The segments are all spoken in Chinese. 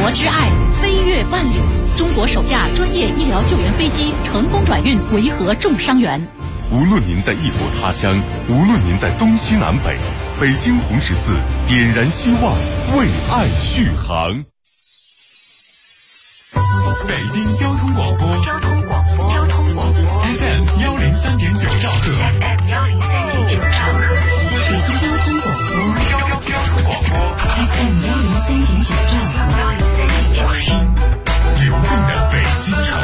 国之爱飞越万里，中国首架专业医疗救援飞机成功转运维和重伤员。 无论您在异国他乡，无论您在东西南北，北京红十字点燃希望，为爱续航。 北京交通广播FM 103.9兆赫， 北京交通广播 FM 103.9兆赫， 听流动的北京城。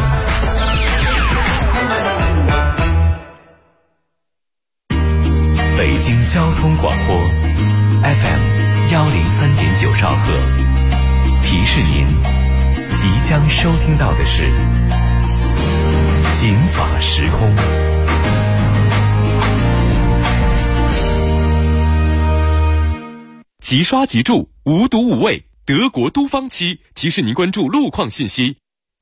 北京交通广播 FM 103.9兆赫，提示您即将收听到的是警法时空。 即刷即住，无毒无味，德国都方漆提示您关注路况信息。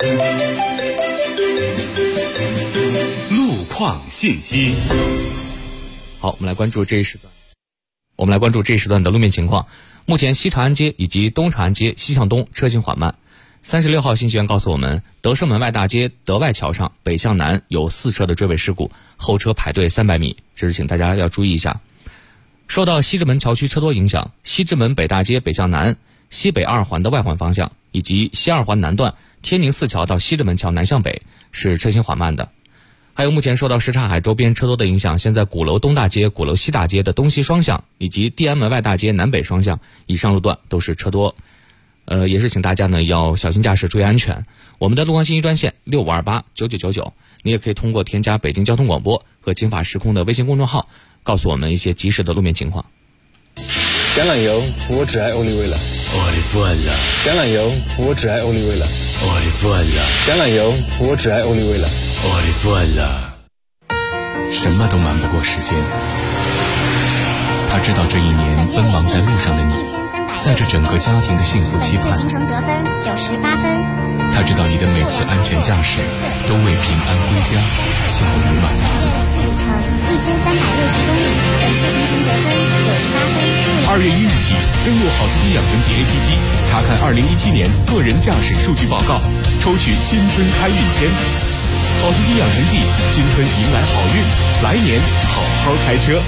路况信息。 好，我们来关注这一时段的路面情况。目前西长安街以及东长安街西向东车行缓慢。36号信息源告诉我们，德胜门外大街德外桥上北向南有4车的追尾事故，后车排队300米，这是请大家要注意一下。受到西直门桥区车多影响，西直门北大街北向南、西北2环的外环方向以及西2环南段天宁4桥到西直门桥南向北是车行缓慢的。还有目前受到什刹海周边车多的影响，现在鼓楼东大街、鼓楼西大街的东西双向以及地安门外大街南北双向以上路段都是车多。也是请大家呢要小心驾驶，注意安全。我们的路况信息专线65289999，你也可以通过添加北京交通广播和警法时空的微信公众号，告诉我们一些及时的路面情况。 橄榄油，我只爱欧丽薇了。 我的不了。 橄榄油，我只爱欧丽薇了。 我的不了。 橄榄油，我只爱欧丽薇了。 我的不了。 什么都瞒不过时间，他知道这一年奔忙在路上的你，在这整个家庭的幸福期盼， 行程得分98分。 他知道你的每次安全驾驶都为平安归家笑语满堂。 路程1360公里，本次行程得分98分。 2月1日起，登录好司机养成记 APP， 查看2017年个人驾驶数据报告，抽取新春开运签。好司机养成记，新春迎来好运，来年好好开车。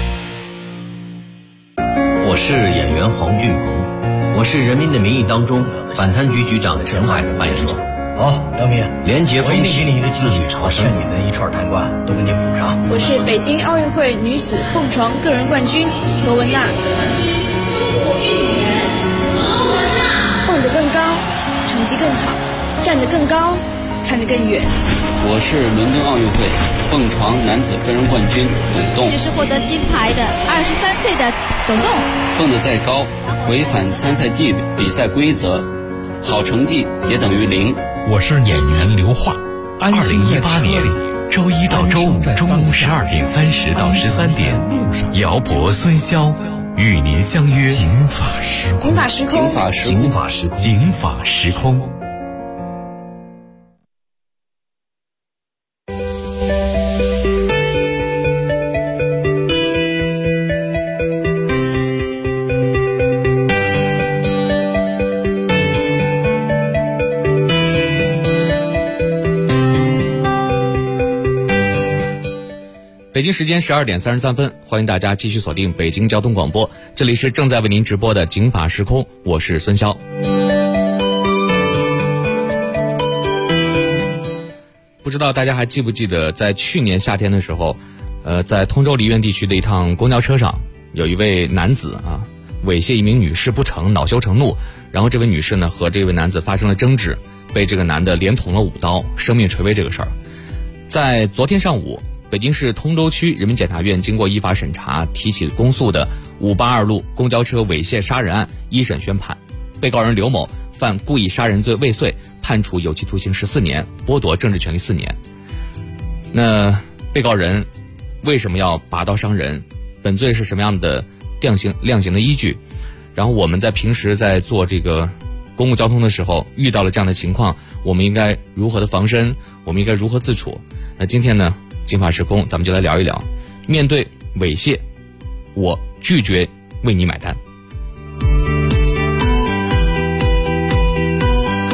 我是演员黄俊鹏，我是《人民的名义》当中反贪局局长陈海的扮演者。 好，梁明， 廉洁风气，自律朝圣，你的一串贪官都给你补上。 我是北京奥运会女子蹦床个人冠军何文娜。蹦得更高，成绩更好，站得更高，看得更远。 我是伦敦奥运会蹦床男子个人冠军董栋。 这是获得金牌的23岁的董栋。 蹦得再高，违反参赛纪律、比赛规则，好成绩也等于0。 我是演员刘桦。2018年周一到周五中午12点30到13点，姚博、孙骁与您相约警法时空。 警法时空， 警法时空， 警法时空，警法时空。 北京时间12点33分，欢迎大家继续锁定北京交通广播，这里是正在为您直播的警法时空，我是孙骁。不知道大家还记不记得，在去年夏天的时候，在通州梨园地区的一趟公交车上，有一位男子猥亵一名女士不成，恼羞成怒，然后这位女士呢和这位男子发生了争执，被这个男的连捅了5刀，生命垂危这个事儿。在昨天上午，北京市通州区人民检察院经过依法审查，提起公诉的582路公交车猥亵杀人案一审宣判，被告人刘某犯故意杀人罪未遂，判处有期徒刑14年，剥夺政治权利4年。那被告人为什么要拔刀伤人？本罪是什么样的量刑的依据？然后我们在平时在做这个公共交通的时候遇到了这样的情况，我们应该如何的防身？我们应该如何自处？那今天呢，警法时空咱们就来聊一聊，面对猥亵，我拒绝为你买单。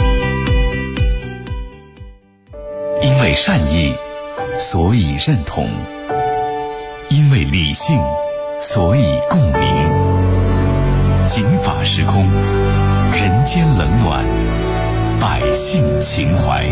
为善意，所以认同；因为理性，所以共鸣。警法时空，人间冷暖，百姓情怀。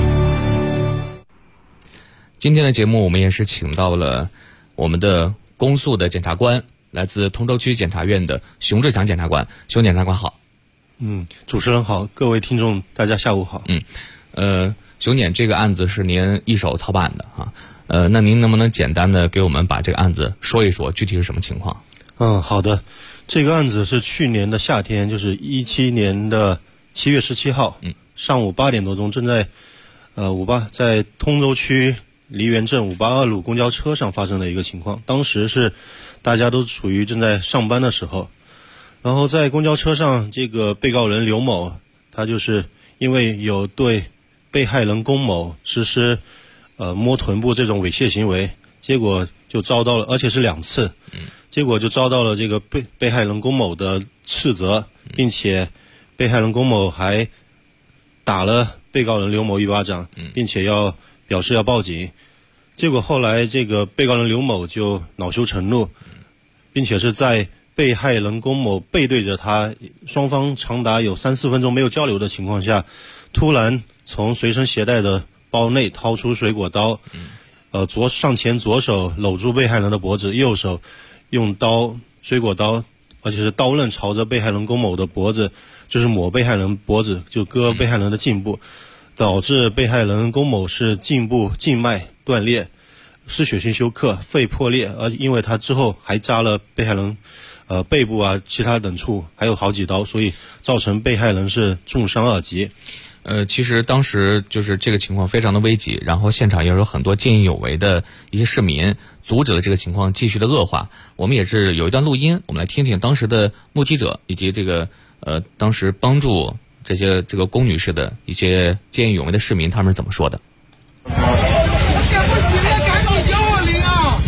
今天的节目我们也是请到了我们的公诉的检察官，来自通州区检察院的熊志强检察官。熊检察官好。 主持人好，各位听众大家下午好。 熊检，这个案子是您一手操办的啊，那您能不能简单的给我们把这个案子说一说，具体是什么情况？ 好的，这个案子是去年的夏天，就是17年的7月17号，上午8点多钟，正在在通州区梨园镇582路公交车上发生的一个情况。当时是大家都处于正在上班的时候，然后在公交车上，这个被告人刘某，他就是因为有对被害人龚某实施摸臀部这种猥亵行为，结果就遭到了，而且是2次，结果就遭到了这个被害人龚某的斥责，并且被害人龚某还打了被告人刘某一巴掌，并且表示要报警。结果后来这个被告人刘某就恼羞成怒，并且是在被害人龚某背对着他，双方长达有3-4分钟没有交流的情况下，突然从随身携带的包内掏出水果刀，上前左手搂住被害人的脖子，右手用水果刀，而且是刀刃朝着被害人龚某的脖子，就是抹被害人脖子，就割被害人的颈部，导致被害人龚某是颈部静脉断裂，失血性休克，肺破裂，而因为他之后还扎了被害人背部啊其他等处还有好几刀，所以造成被害人是重伤2级。 其实当时就是这个情况非常的危急，然后现场也有很多见义勇为的一些市民阻止了这个情况继续的恶化。我们也是有一段录音，我们来听听当时的目击者以及这个当时帮助这个龚女士的一些见义勇为的市民他们是怎么说的。 不行了，赶紧叫我铃啊！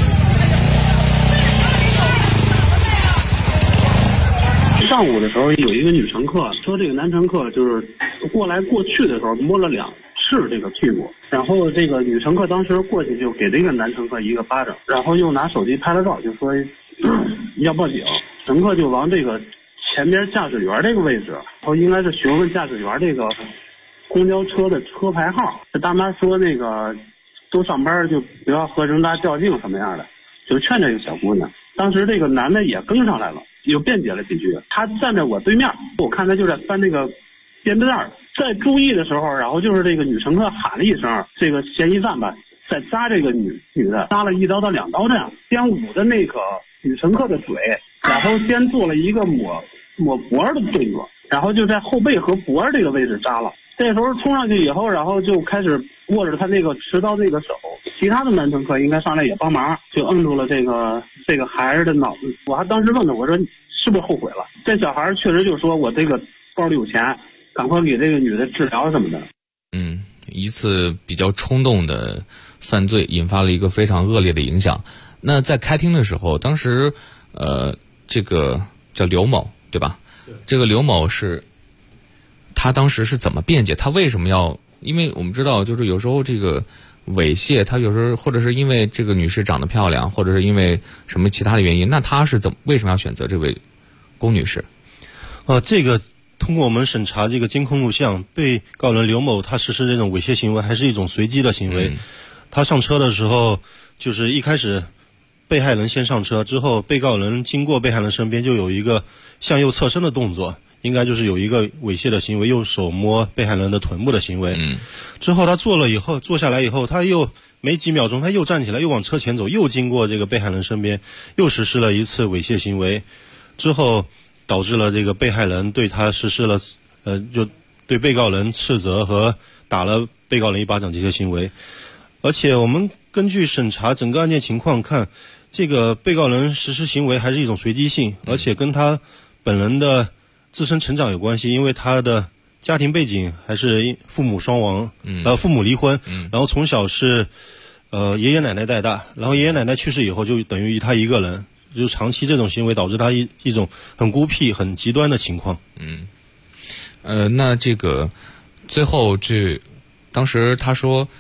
上午的时候有一个女乘客说，这个男乘客就是过来过去的时候摸了2次这个屁股，然后这个女乘客当时过去就给这个男乘客一个巴掌，然后又拿手机拍了照，就说要报警。乘客就往这个前边驾驶员这个位置，然后应该是询问驾驶员这个公交车的车牌号。这大妈说那个都上班就不要和人家较劲什么样的，就劝这个小姑娘。当时这个男的也跟上来了，又辩解了几句。他站在我对面，我看他就在翻那个编织袋，在注意的时候，然后就是这个女乘客喊了一声，这个嫌疑犯吧在扎这个女的，扎了1刀到2刀这样，先捂着那个女乘客的嘴，然后先做了一个抹脖的动作，然后就在后背和脖这个位置扎了。这时候冲上去以后，然后就开始握着他那个持刀那个手，其他的男乘客应该上来也帮忙，就摁住了这个孩子的脑子。我还当时问他，我说是不是后悔了？这小孩确实就说我这个包里有钱，赶快给这个女的治疗什么的。 一次比较冲动的犯罪引发了一个非常恶劣的影响。那在开庭的时候，当时这个叫刘某对吧？这个刘某是他当时是怎么辩解？他为什么要？因为我们知道，就是有时候这个猥亵，他有时候或者是因为这个女士长得漂亮，或者是因为什么其他的原因，那他是为什么要选择这位龚女士？ 这个通过我们审查这个监控录像，被告人刘某他实施这种猥亵行为还是一种随机的行为。他上车的时候，就是一开始被害人先上车，之后被告人经过被害人身边就有一个向右侧身的动作，应该就是有一个猥亵的行为，右手摸被害人的臀部的行为。之后他坐下来以后，他又没几秒钟，他又站起来，又往车前走，又经过这个被害人身边，又实施了一次猥亵行为，之后导致了这个被害人对他实施了就对被告人斥责和打了被告人一巴掌这些行为。而且我们根据审查整个案件情况看，这个被告人实施行为还是一种随机性，而且跟他本人的自身成长有关系，因为他的家庭背景还是父母双亡，父母离婚，然后从小是爷爷奶奶带大，然后爷爷奶奶去世以后就等于他一个人，就长期这种行为导致他一种很孤僻很极端的情况。 那这个最后当时他说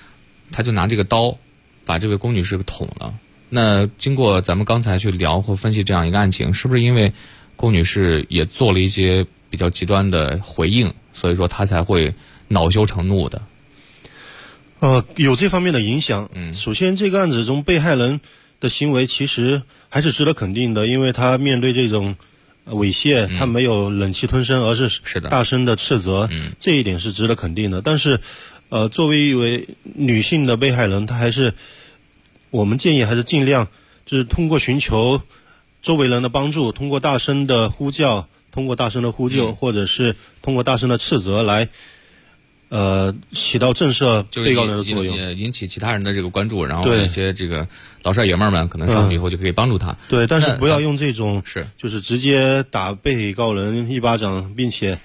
他就拿这个刀把这位龚女士给捅了。那经过咱们刚才去聊或分析这样一个案情，是不是因为龚女士也做了一些比较极端的回应，所以说她才会恼羞成怒的？ 有这方面的影响。首先这个案子中被害人的行为其实还是值得肯定的，因为他面对这种猥亵，他没有忍气吞声，而是大声的斥责，这一点是值得肯定的。但是作为一位女性的被害人，她还是我们建议还是尽量就是通过寻求周围人的帮助，通过大声的呼救，或者是通过大声的斥责来起到震慑被告人的作用， 引起其他人的这个关注，然后一些这个老少爷们儿们可能上去以后就可以帮助他。 对，但是不要用这种就是直接打被告人一巴掌，并且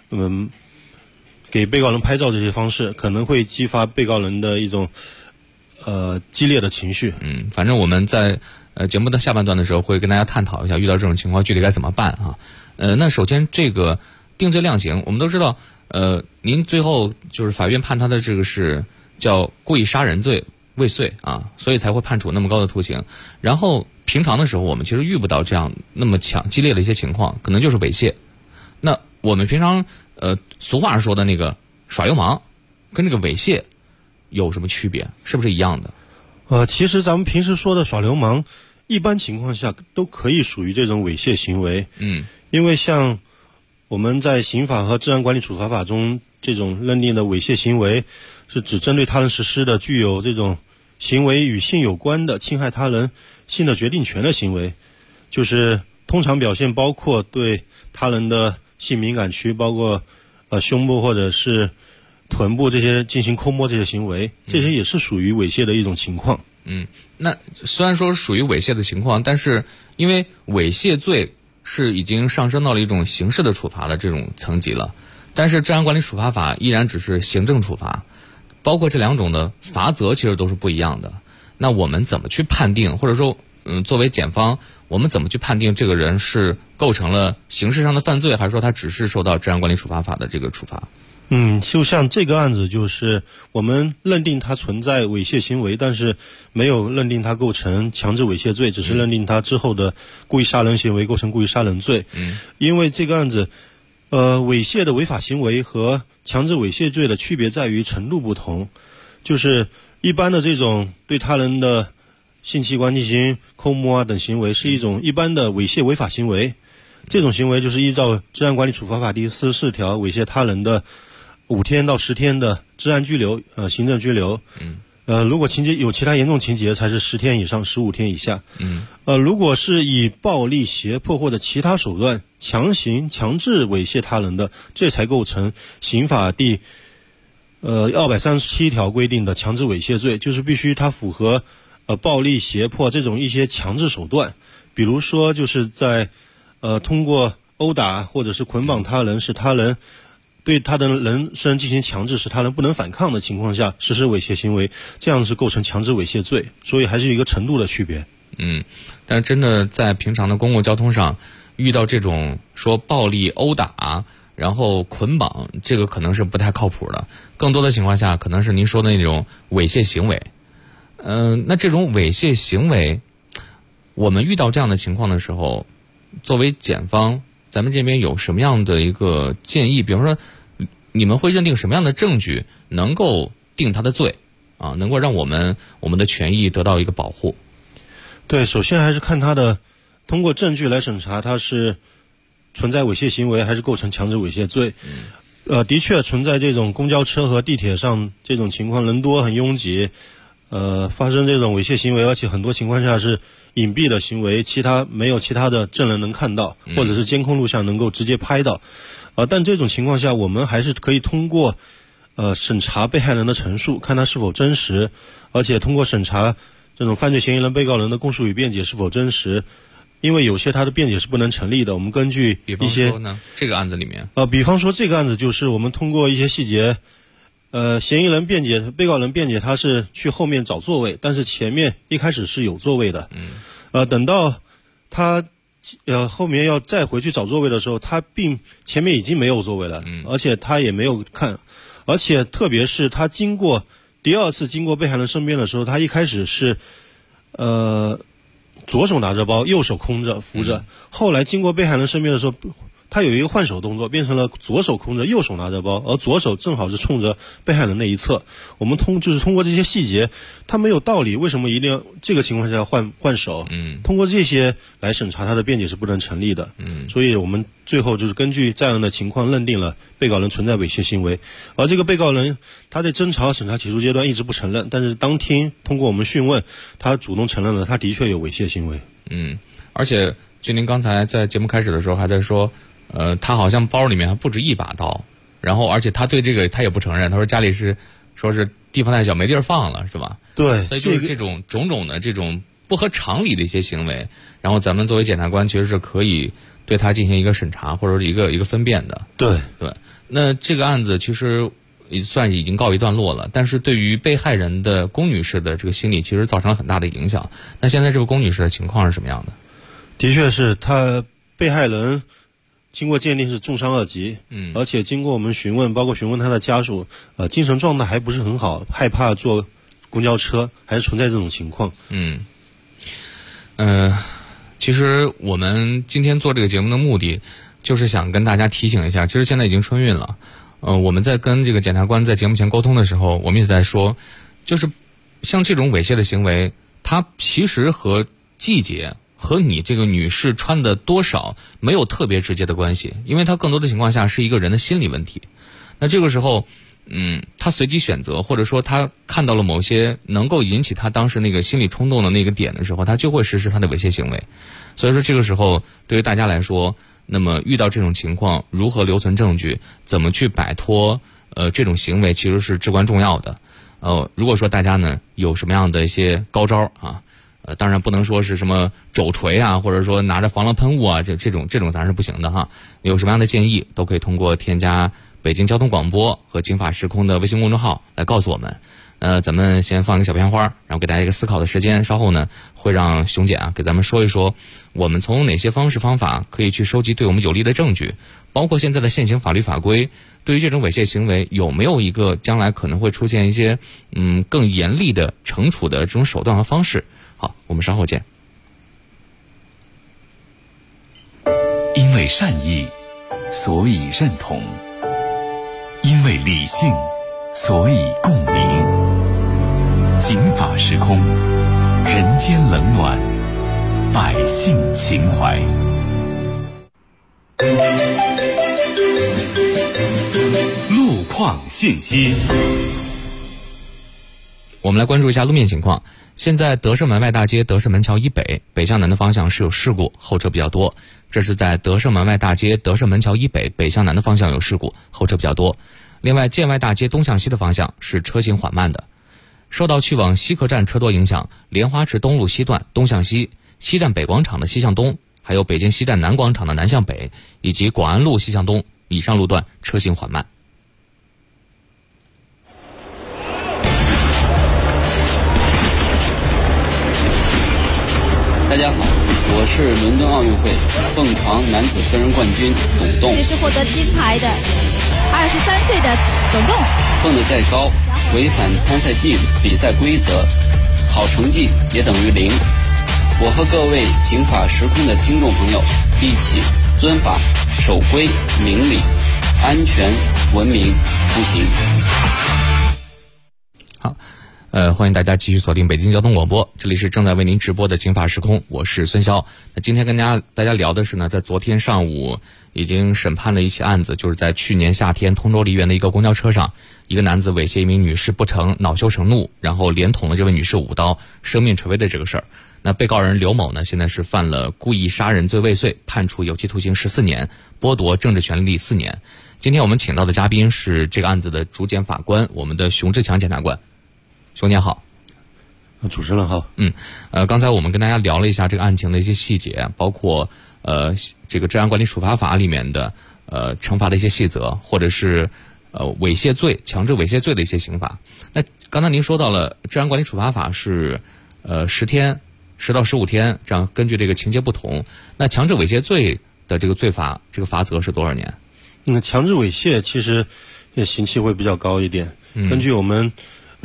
给被告人拍照这些方式，可能会激发被告人的一种激烈的情绪。 反正我们在节目的下半段的时候会跟大家探讨一下遇到这种情况具体该怎么办啊。那首先这个定罪量刑，我们都知道您最后就是法院判他的这个是叫故意杀人罪未遂啊，所以才会判处那么高的徒刑。然后平常的时候我们其实遇不到这样那么激烈的一些情况，可能就是猥亵。那我们平常俗话说的那个耍流氓跟这个猥亵有什么区别？是不是一样的？ 其实咱们平时说的耍流氓一般情况下都可以属于这种猥亵行为。因为像我们在刑法和治安管理处罚法中这种认定的猥亵行为是指针对他人实施的具有这种行为与性有关的侵害他人性的决定权的行为，就是通常表现包括对他人的性敏感区，包括胸部或者是臀部这些进行抠摸这些行为，这些也是属于猥亵的一种情况。 那虽然说属于猥亵的情况，但是因为猥亵罪是已经上升到了一种刑事的处罚的这种层级了，但是治安管理处罚法依然只是行政处罚，包括这两种的罚则其实都是不一样的。那我们怎么去判定，或者说作为检方我们怎么去判定这个人是构成了刑事上的犯罪，还是说他只是受到治安管理处罚法的这个处罚？ 就像这个案子，就是我们认定他存在猥亵行为，但是没有认定他构成强制猥亵罪，只是认定他之后的故意杀人行为构成故意杀人罪。因为这个案子猥亵的违法行为和强制猥亵罪的区别在于程度不同，就是一般的这种对他人的性器官进行抠摸等行为是一种一般的猥亵违法行为，这种行为就是依照治安管理处罚法第44条猥亵他人的5天到10天的治安拘留，行政拘留。如果情节有其他严重情节，才是10天以上15天以下。如果是以暴力、胁迫或者其他手段强制猥亵他人的，这才构成刑法第237条规定的强制猥亵罪，就是必须他符合暴力、胁迫这种一些强制手段，比如说就是在通过殴打或者是捆绑他人，使他人对他的人身进行强制，使他人不能反抗的情况下实施猥亵行为，这样是构成强制猥亵罪，所以还是有一个程度的区别。 但真的在平常的公共交通上遇到这种说暴力殴打然后捆绑，这个可能是不太靠谱的，更多的情况下可能是您说的那种猥亵行为。那这种猥亵行为我们遇到这样的情况的时候，作为检方咱们这边有什么样的一个建议？比方说你们会认定什么样的证据能够定他的罪能够让我们的权益得到一个保护？ 对，首先还是看他的通过证据来审查他是存在猥亵行为还是构成强制猥亵罪。的确存在这种公交车和地铁上这种情况，人多很拥挤，发生这种猥亵行为，而且很多情况下是隐蔽的行为，没有其他的证人能看到，或者是监控录像能够直接拍到。但这种情况下我们还是可以通过审查被害人的陈述，看他是否真实，而且通过审查这种犯罪嫌疑人被告人的供述与辩解是否真实，因为有些他的辩解是不能成立的，我们根据一些， 比方说呢，这个案子里面比方说这个案子就是我们通过一些细节，嫌疑人辩解，被告人辩解他是去后面找座位，但是前面一开始是有座位的。等到他后面要再回去找座位的时候，他前面已经没有座位了，而且他也没有看，而且特别是他经过第二次经过被害人身边的时候，他一开始是左手拿着包，右手空着扶着，后来经过被害人身边的时候，他有一个换手动作，变成了左手空着，右手拿着包，而左手正好是冲着被害人那一侧。我们通过这些细节，他没有道理，为什么一定要这个情况下要换手？通过这些来审查他的辩解是不能成立的。所以我们最后就是根据在案的情况认定了被告人存在猥亵行为，而这个被告人他在侦查审查起诉阶段一直不承认，但是当庭通过我们讯问，他主动承认了他的确有猥亵行为。 而且就您刚才在节目开始的时候还在说。他好像包里面还不止一把刀，然后而且他对这个他也不承认，他说家里说是地方太小没地儿放了，是吧？ 对， 所以就是这种种种的这种不合常理的一些行为，然后咱们作为检察官其实是可以对他进行一个审查或者一个分辨的。 对， 那这个案子其实也算已经告一段落了，但是对于被害人的龚女士的这个心理其实造成了很大的影响。那现在这个龚女士的情况是什么样的？ 的确是她被害人经过鉴定是重伤2级，而且经过我们询问，包括询问他的家属，精神状态还不是很好，害怕坐公交车，还是存在这种情况。 其实我们今天做这个节目的目的，就是想跟大家提醒一下，其实现在已经春运了，我们在跟这个检察官在节目前沟通的时候，我们也在说，就是像这种猥亵的行为，它其实和季节。和你这个女士穿的多少没有特别直接的关系，因为它更多的情况下是一个人的心理问题。那这个时候，他随机选择，或者说他看到了某些能够引起他当时那个心理冲动的那个点的时候，他就会实施他的猥亵行为。所以说这个时候对于大家来说，那么遇到这种情况，如何留存证据，怎么去摆脱这种行为，其实是至关重要的。如果说大家呢有什么样的一些高招啊。当然不能说是什么肘锤啊，或者说拿着防狼喷雾啊，这种当然是不行的哈。有什么样的建议，都可以通过添加北京交通广播和警法时空的微信公众号来告诉我们。咱们先放一个小片花，然后给大家一个思考的时间。稍后呢，会让熊姐给咱们说一说，我们从哪些方法可以去收集对我们有利的证据，包括现在的现行法律法规对于这种猥亵行为有没有一个将来可能会出现一些更严厉的惩处的这种手段和方式。好，我们稍后见。 因为善意，所以认同；因为理性，所以共鸣。警法时空，人间冷暖，百姓情怀。路况信息。 我们来关注一下路面情况。现在德胜门外大街德胜门桥以北北向南的方向是有事故，后车比较多。这是在德胜门外大街德胜门桥以北北向南的方向有事故，后车比较多。另外建外大街东向西的方向是车行缓慢的。受到去往西客站车多影响，莲花池东路西段东向西、西站北广场的西向东，还有北京西站南广场的南向北，以及广安路西向东以上路段车行缓慢。 大家好，我是伦敦奥运会蹦床男子个人冠军董栋。 这是获得金牌的23岁的董栋。 蹦得再高，违反参赛纪律、比赛规则，好成绩也等于0。我和各位警法时空的听众朋友一起遵法、守规、明理、安全、文明出行。 好。欢迎大家继续锁定北京交通广播，这里是正在为您直播的警法时空，我是孙骁。那今天跟大家聊的是呢，在昨天上午已经审判的一起案子，就是在去年夏天通州梨园的一个公交车上，一个男子猥亵一名女士不成，恼羞成怒，然后连捅了这位女士5刀，生命垂危的这个事儿。那被告人刘某呢，现在是犯了故意杀人罪未遂，判处有期徒刑14年，剥夺政治权利4年。今天我们请到的嘉宾是这个案子的主检法官，我们的熊志强检察官。熊姐好。 主持人好。 刚才我们跟大家聊了一下这个案情的一些细节，包括这个治安管理处罚法里面的惩罚的一些细则，或者是猥亵罪、强制猥亵罪的一些刑罚。那刚才您说到了治安管理处罚法是10天、10到15天，这样根据这个情节不同。那强制猥亵罪的这个罪罚，这个罚则是多少年？ 强制猥亵其实刑期会比较高一点。根据我们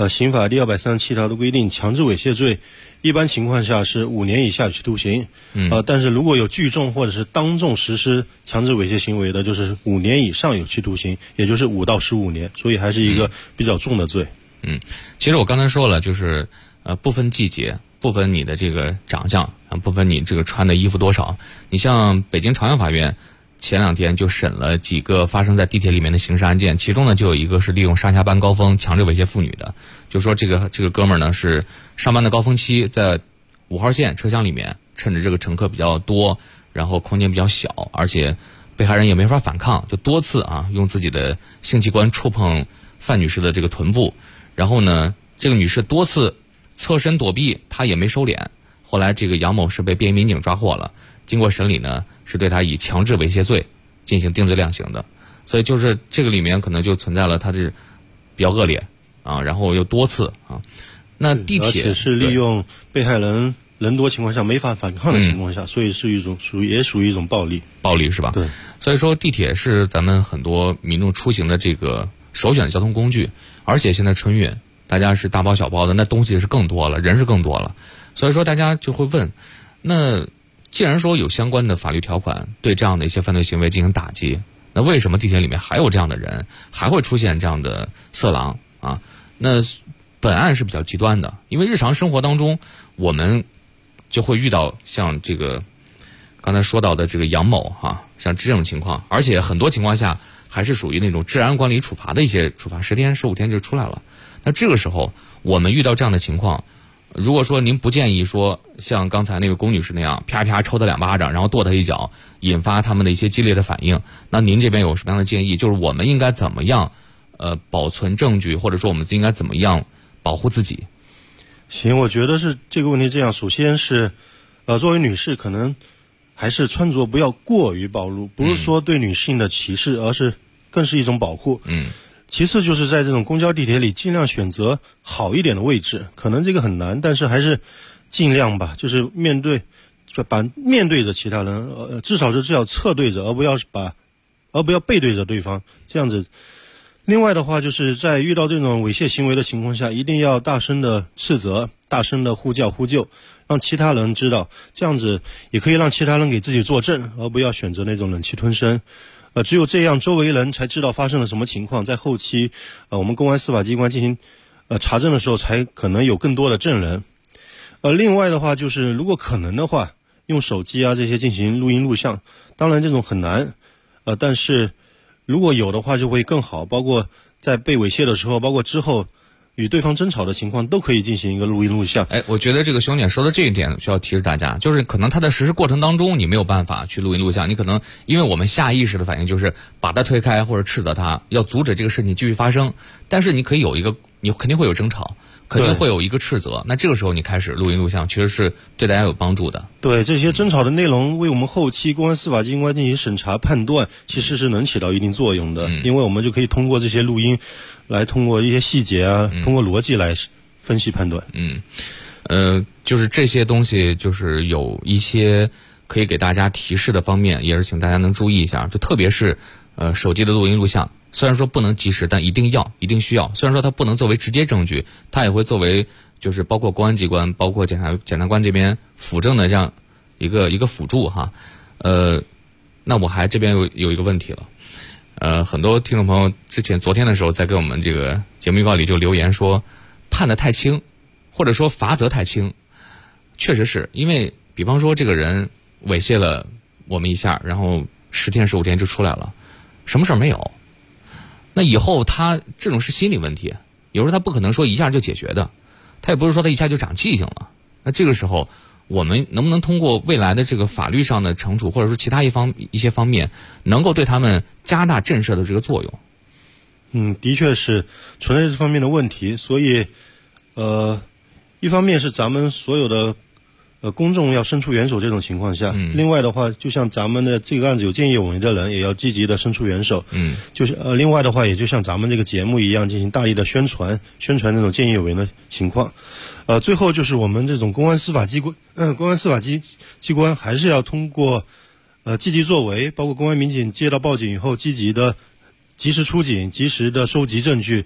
刑法第237条的规定，强制猥亵罪一般情况下是5年以下有期徒刑，但是如果有聚众或者是当众实施强制猥亵行为的，就是5年以上有期徒刑，也就是5到15年，所以还是一个比较重的罪。 其实我刚才说了，就是不分季节，不分你的这个长相，不分你这个穿的衣服多少。你像北京朝阳法院前2天就审了几个发生在地铁里面的刑事案件，其中呢就有一个是利用上下班高峰强制猥亵妇女的。就说这个哥们儿呢是上班的高峰期，在5号线车厢里面，趁着这个乘客比较多，然后空间比较小，而且被害人也没法反抗，就多次用自己的性器官触碰范女士的这个臀部，然后呢这个女士多次侧身躲避，她也没收敛。后来这个杨某是被便衣民警抓获了，经过审理呢，是对他以强制猥亵罪进行定罪量刑的。所以就是这个里面可能就存在了他是比较恶劣然后又多次那地铁而且是利用被害人人多情况下没法反抗的情况下，所以是一种也属于一种暴力是吧？ 对。 所以说地铁是咱们很多民众出行的这个首选的交通工具，而且现在春运大家是大包小包的，那东西是更多了，人是更多了，所以说大家就会问，那既然说有相关的法律条款对这样的一些犯罪行为进行打击，那为什么地铁里面还有这样的人，还会出现这样的色狼那本案是比较极端的，因为日常生活当中我们就会遇到像这个刚才说到的这个杨某像这种情况，而且很多情况下还是属于那种治安管理处罚的一些处罚，10天15天就出来了。那这个时候我们遇到这样的情况，如果说您不建议说像刚才那位龚女士那样啪啪抽他2巴掌，然后跺他一脚，引发他们的一些激烈的反应，那您这边有什么样的建议？就是我们应该怎么样保存证据，或者说我们应该怎么样保护自己？ 行，我觉得是这个问题这样，首先是作为女士可能还是穿着不要过于暴露，不是说对女性的歧视，而是更是一种保护。其次就是在这种公交地铁里尽量选择好一点的位置，可能这个很难，但是还是尽量吧，就是面对着其他人，至少侧对着，而不要背对着对方，这样子。另外的话，就是在遇到这种猥亵行为的情况下，一定要大声的斥责，大声的呼救，让其他人知道，这样子也可以让其他人给自己作证，而不要选择那种忍气吞声。只有这样，周围人才知道发生了什么情况，在后期我们公安司法机关进行查证的时候，才可能有更多的证人。另外的话，就是如果可能的话，用手机这些进行录音录像，当然这种很难，但是如果有的话就会更好，包括在被猥亵的时候，包括之后与对方争吵的情况，都可以进行一个录音录像。 我觉得这个熊姐说的这一点需要提示大家，就是可能他的实施过程当中你没有办法去录音录像，你可能因为我们下意识的反应就是把他推开或者斥责他，要阻止这个事情继续发生，但是你可以你肯定会有争吵，肯定会有一个斥责，那这个时候你开始录音录像，其实是对大家有帮助的。 对，这些争吵的内容为我们后期公安司法机关进行审查判断，其实是能起到一定作用的，因为我们就可以通过这些录音来通过一些细节通过逻辑来分析判断。 就是这些东西就是有一些可以给大家提示的方面，也是请大家能注意一下，就特别是手机的录音录像，虽然说不能及时，但一定需要。虽然说它不能作为直接证据，它也会作为就是包括公安机关，包括检察官这边辅证的这样一个辅助那我还这边有一个问题了，很多听众朋友昨天的时候在给我们这个节目预告里就留言说判得太轻，或者说罚则太轻。确实是因为比方说这个人猥亵了我们一下，然后10天15天就出来了，什么事儿没有。那以后他这种是心理问题，有时候他不可能说一下就解决的，他也不是说他一下就长记性了。那这个时候我们能不能通过未来的这个法律上的惩处，或者说其他一些方面，能够对他们加大震慑的这个作用？ 的确是存在这方面的问题，所以一方面是咱们所有的公众要伸出援手，这种情况下，另外的话，就像咱们的这个案子有见义勇为的人，也要积极的伸出援手，就是另外的话，也就像咱们这个节目一样，进行大力的宣传这种见义勇为的情况。最后就是我们这种公安司法机关还是要通过积极作为，包括公安民警接到报警以后，积极的及时出警，及时的收集证据，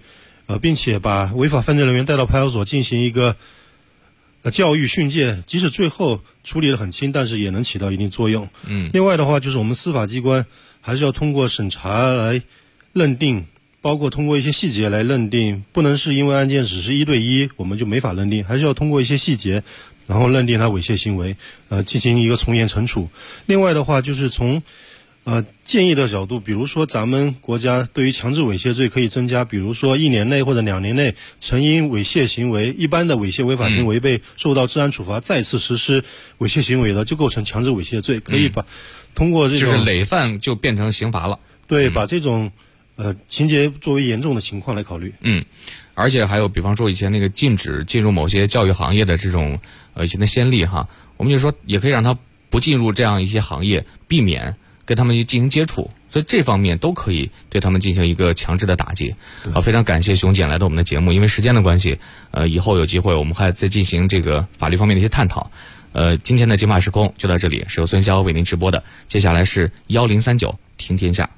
并且把违法犯罪人员带到派出所进行一个教育训诫，即使最后处理得很轻，但是也能起到一定作用。另外的话，就是我们司法机关还是要通过审查来认定，包括通过一些细节来认定，不能是因为案件只是1对1我们就没法认定，还是要通过一些细节然后认定他猥亵行为，进行一个从严惩处。另外的话，就是从建议的角度，比如说咱们国家对于强制猥亵罪可以增加，比如说1年内或者2年内曾因猥亵行为，一般的猥亵违法行为被受到治安处罚，再次实施猥亵行为的，就构成强制猥亵罪，可以把通过这种就是累犯就变成刑罚了。 对，把这种情节作为严重的情况来考虑。 而且还有比方说以前那个禁止进入某些教育行业的这种以前的先例哈，我们就说也可以让他不进入这样一些行业，避免跟他们进行接触，所以这方面都可以对他们进行一个强制的打击。非常感谢熊检来到我们的节目，因为时间的关系，以后有机会我们还再进行这个法律方面的一些探讨。今天的金马时空就到这里，是由孙潇为您直播的。接下来是1039听天下。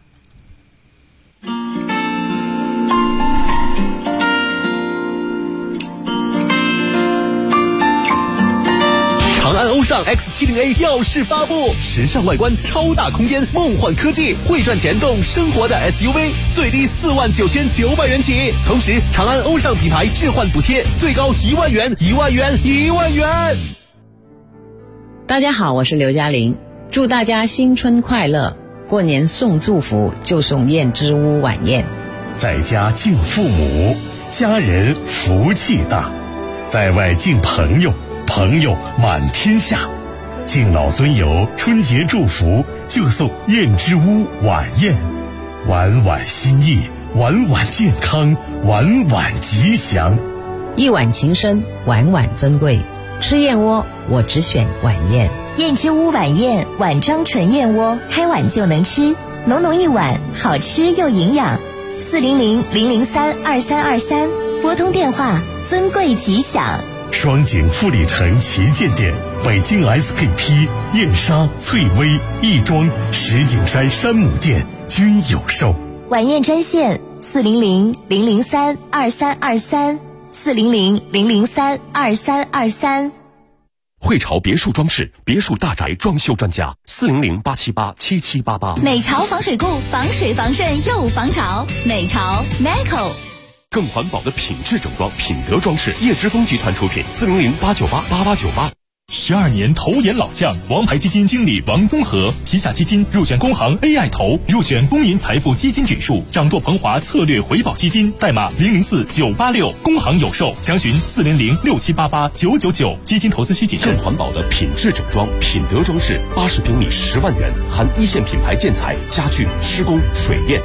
长安欧尚 X70A 耀世发布，时尚外观，超大空间，梦幻科技，会赚钱动生活的 SUV， 最低49900元起。同时，长安欧尚品牌置换补贴最高1万元，1万元，1万元。 大家好，我是刘嘉玲，祝大家新春快乐！过年送祝福就送燕之屋晚宴。 在家敬父母，家人福气大；在外敬朋友，朋友满天下。敬老尊友，春节祝福就送燕之屋晚宴，晚晚心意，晚晚健康，晚晚吉祥。 一碗情深，晚晚尊贵。吃燕窝，我只选晚宴。 燕之屋晚宴，碗装纯燕窝，开碗就能吃，浓浓一碗，好吃又营养。400-003-2323，拨通电话，尊贵吉祥。 双井富力城旗舰店、北京 SKP、燕莎、翠微、亦庄、石景山山姆店均有售。 晚宴专线400-003-2323。400-003-2323。 汇潮别墅装饰，别墅大宅装修专家，400-878-7788。 美潮防水固，防水防渗又防潮。美潮 Meco。 更环保的品质整装，品德装饰，叶之峰集团出品，400-898-8898。 12年投研老将，王牌基金经理王宗和，旗下基金入选工行 AI 投，入选公银财富基金指数，掌舵鹏华策略回报基金，代码004986，工行有售，详询400-6788-999。基金投资需谨慎。 更环保的品质整装，品德装饰，80平米10万元，含一线品牌建材、家具、施工、水电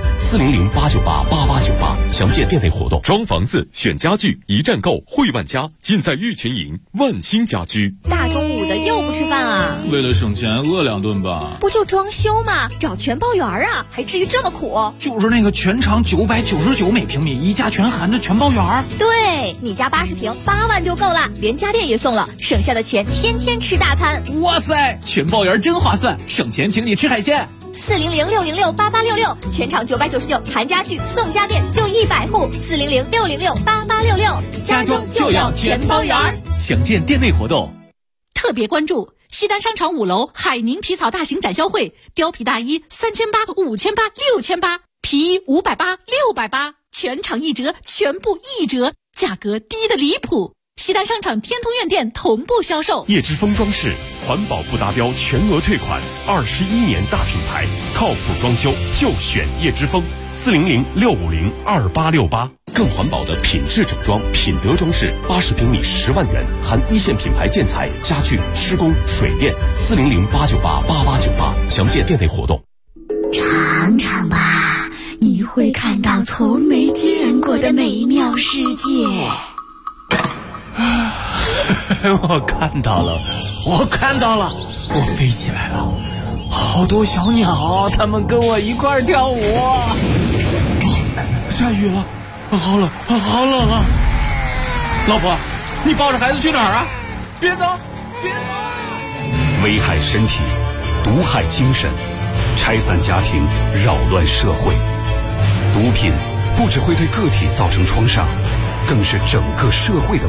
，400-898-8898。详见店内活动。装房子选家具，一站购，汇万家，尽在玉群营，万兴家居。 大中午的又不吃饭啊？ 为了省钱，饿2顿吧。 不就装修吗？找全包圆啊，还至于这么苦？ 就是那个全长999每平米，一家全含的全包圆。 对，你家80平8万就够了，连家电也送了，省下的钱天天吃大餐。 哇塞，全包圆真划算，省钱请你吃海鲜。 400-606-8866，全场999，含家具送家电，就100户。400-606-8866， 家装就要全包圆。详见店内活动。 特别关注西单商场5楼海宁皮草大型展销会，貂皮大衣3800、5800、6800，皮衣580、680，全场1折，全部1折，价格低得离谱。西单商场天通苑店同步销售。 叶之峰装饰，环保不达标全额退款，21年大品牌，靠谱装修就选叶之峰。400-650-2868。更环保的品质整装，品德装饰，80平米10万元，含一线品牌建材、家具、施工、水电，400-898-8898。详见店内活动。 尝尝吧，你会看到从没见过的美妙世界。 我看到了，我飞起来了，好多小鸟，它们跟我一块跳舞。下雨了，好冷啊！老婆，你抱着孩子去哪儿啊？别走！ 危害身体，毒害精神，拆散家庭，扰乱社会。毒品不只会对个体造成创伤，更是整个社会的